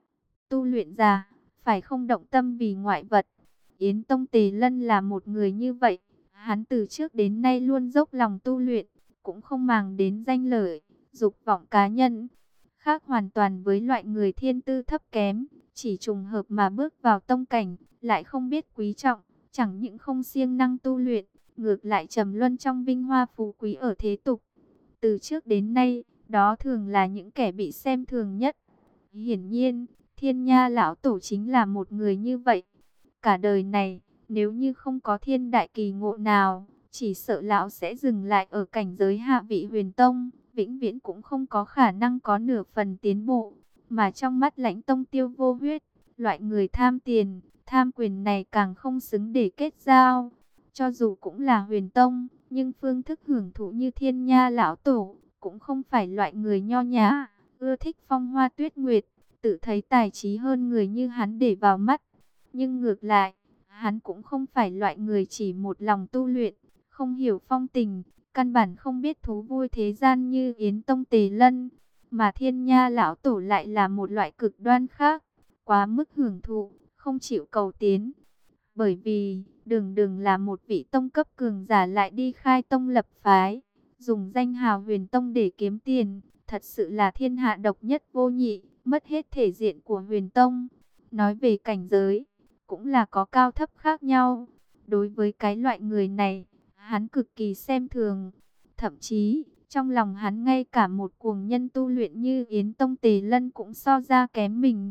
Tu luyện giả, phải không động tâm vì ngoại vật. Yến Tông Tề Lân là một người như vậy, hắn từ trước đến nay luôn dốc lòng tu luyện, cũng không màng đến danh lợi, dục vọng cá nhân. Khác hoàn toàn với loại người thiên tư thấp kém, chỉ trùng hợp mà bước vào tông cảnh, lại không biết quý trọng, chẳng những không siêng năng tu luyện, ngược lại trầm luân trong vinh hoa phú quý ở thế tục. Từ trước đến nay, đó thường là những kẻ bị xem thường nhất. Hiển nhiên, Thiên Nha lão tổ chính là một người như vậy. Cả đời này, nếu như không có thiên đại kỳ ngộ nào, chỉ sợ lão sẽ dừng lại ở cảnh giới hạ vị Huyền Tông, vĩnh viễn cũng không có khả năng có nửa phần tiến bộ. Mà trong mắt Lãnh Tông Tiêu Vô Huyết, loại người tham tiền, tham quyền này càng không xứng để kết giao. Cho dù cũng là huyền tông, nhưng phương thức hưởng thụ như Thiên Nha lão tổ, cũng không phải loại người nho nhã, ưa thích phong hoa tuyết nguyệt, tự thấy tài trí hơn người như hắn để vào mắt. Nhưng ngược lại, hắn cũng không phải loại người chỉ một lòng tu luyện, không hiểu phong tình, căn bản không biết thú vui thế gian như Yến Tông Tề Lân. Mà Thiên Nha lão tổ lại là một loại cực đoan khác, quá mức hưởng thụ, không chịu cầu tiến. Bởi vì, đường đường là một vị tông cấp cường giả lại đi khai tông lập phái, dùng danh hào huyền tông để kiếm tiền, thật sự là thiên hạ độc nhất vô nhị, mất hết thể diện của huyền tông. Nói về cảnh giới, cũng là có cao thấp khác nhau. Đối với cái loại người này, hắn cực kỳ xem thường. Thậm chí, trong lòng hắn ngay cả một cuồng nhân tu luyện như Yến Tông Tề Lân cũng so ra kém mình.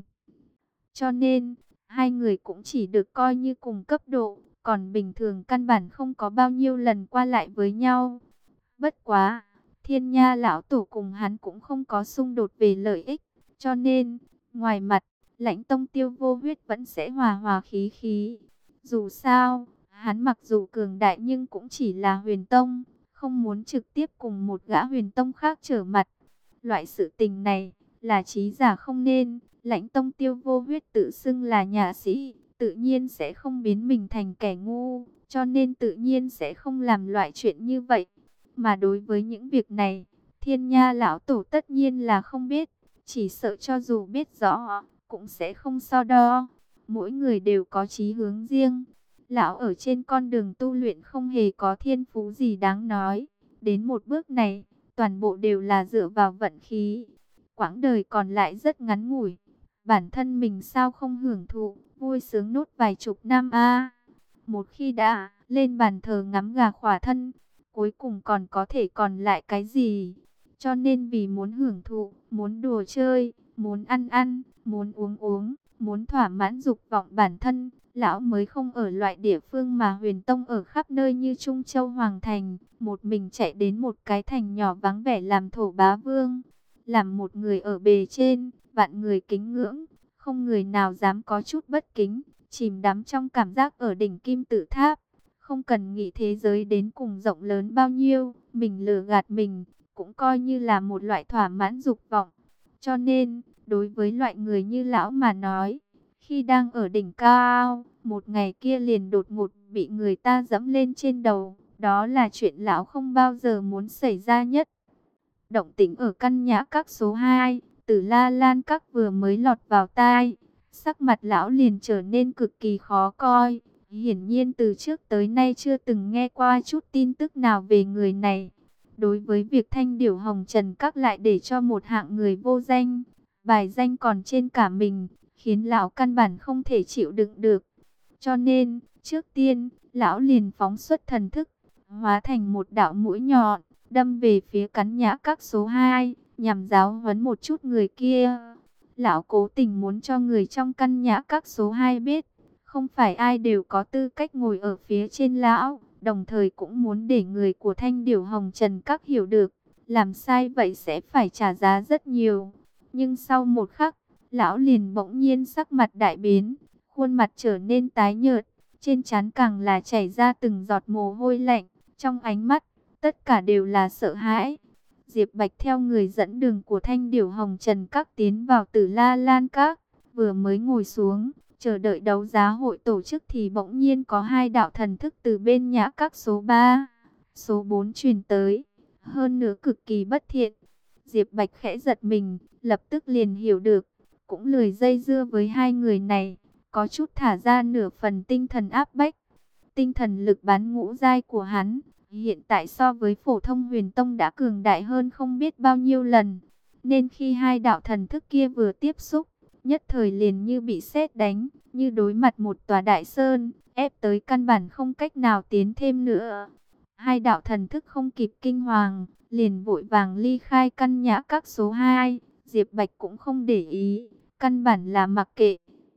Cho nên, hai người cũng chỉ được coi như cùng cấp độ, còn bình thường căn bản không có bao nhiêu lần qua lại với nhau. Bất quá, Thiên Nha lão tổ cùng hắn cũng không có xung đột về lợi ích, cho nên, ngoài mặt, Lãnh Tông Tiêu Vô Huyết vẫn sẽ hòa hòa khí khí. Dù sao, hắn mặc dù cường đại nhưng cũng chỉ là huyền tông, không muốn trực tiếp cùng một gã huyền tông khác trở mặt. Loại sự tình này, là trí giả không nên. Lãnh Tông Tiêu Vô Huyết tự xưng là nhà sĩ, tự nhiên sẽ không biến mình thành kẻ ngu, cho nên tự nhiên sẽ không làm loại chuyện như vậy. Mà đối với những việc này, Thiên Nha lão tổ tất nhiên là không biết, chỉ sợ cho dù biết rõ, cũng sẽ không so đo. Mỗi người đều có chí hướng riêng. Lão ở trên con đường tu luyện không hề có thiên phú gì đáng nói. Đến một bước này, toàn bộ đều là dựa vào vận khí. Quãng đời còn lại rất ngắn ngủi. Bản thân mình sao không hưởng thụ, vui sướng nốt vài chục năm a. Một khi đã lên bàn thờ ngắm gà khỏa thân, cuối cùng còn có thể còn lại cái gì? Cho nên vì muốn hưởng thụ, muốn đùa chơi, muốn ăn ăn, muốn uống uống, muốn thỏa mãn dục vọng bản thân, lão mới không ở loại địa phương mà huyền tông ở khắp nơi như Trung Châu Hoàng Thành, một mình chạy đến một cái thành nhỏ vắng vẻ làm thổ bá vương. Làm một người ở bề trên, vạn người kính ngưỡng, không người nào dám có chút bất kính, chìm đắm trong cảm giác ở đỉnh kim tự tháp. Không cần nghĩ thế giới đến cùng rộng lớn bao nhiêu, mình lừa gạt mình, cũng coi như là một loại thỏa mãn dục vọng. Cho nên, đối với loại người như lão mà nói, khi đang ở đỉnh cao, một ngày kia liền đột ngột bị người ta dẫm lên trên đầu, đó là chuyện lão không bao giờ muốn xảy ra nhất. Động tĩnh ở căn nhã các số 2, Tử La Lan các vừa mới lọt vào tai, sắc mặt lão liền trở nên cực kỳ khó coi. Hiển nhiên từ trước tới nay chưa từng nghe qua chút tin tức nào về người này. Đối với việc Thanh Điểu Hồng Trần các lại để cho một hạng người vô danh, bài danh còn trên cả mình, khiến lão căn bản không thể chịu đựng được. Cho nên, trước tiên, lão liền phóng xuất thần thức, hóa thành một đạo mũi nhọn, đâm về phía cắn nhã các số 2, nhằm giáo huấn một chút người kia. Lão cố tình muốn cho người trong căn nhã các số 2 biết, không phải ai đều có tư cách ngồi ở phía trên lão, đồng thời cũng muốn để người của Thanh Điểu Hồng Trần các hiểu được, làm sai vậy sẽ phải trả giá rất nhiều. Nhưng sau một khắc, lão liền bỗng nhiên sắc mặt đại biến, khuôn mặt trở nên tái nhợt, trên trán càng là chảy ra từng giọt mồ hôi lạnh, trong ánh mắt, tất cả đều là sợ hãi. Diệp Bạch theo người dẫn đường của Thanh Điểu Hồng Trần các tiến vào Tử La Lan các, vừa mới ngồi xuống, chờ đợi đấu giá hội tổ chức thì bỗng nhiên có hai đạo thần thức từ bên nhã các số 3, số 4 truyền tới, hơn nữa cực kỳ bất thiện. Diệp Bạch khẽ giật mình, lập tức liền hiểu được, cũng lười dây dưa với hai người này, có chút thả ra nửa phần tinh thần áp bách. Tinh thần lực bán ngũ giai của hắn, hiện tại so với phổ thông huyền tông đã cường đại hơn không biết bao nhiêu lần. Nên khi hai đạo thần thức kia vừa tiếp xúc, nhất thời liền như bị sét đánh, như đối mặt một tòa đại sơn, ép tới căn bản không cách nào tiến thêm nữa. Hai đạo thần thức không kịp kinh hoàng, liền vội vàng ly khai căn nhã các số 2. Diệp Bạch cũng không để ý, căn bản là mặc kệ.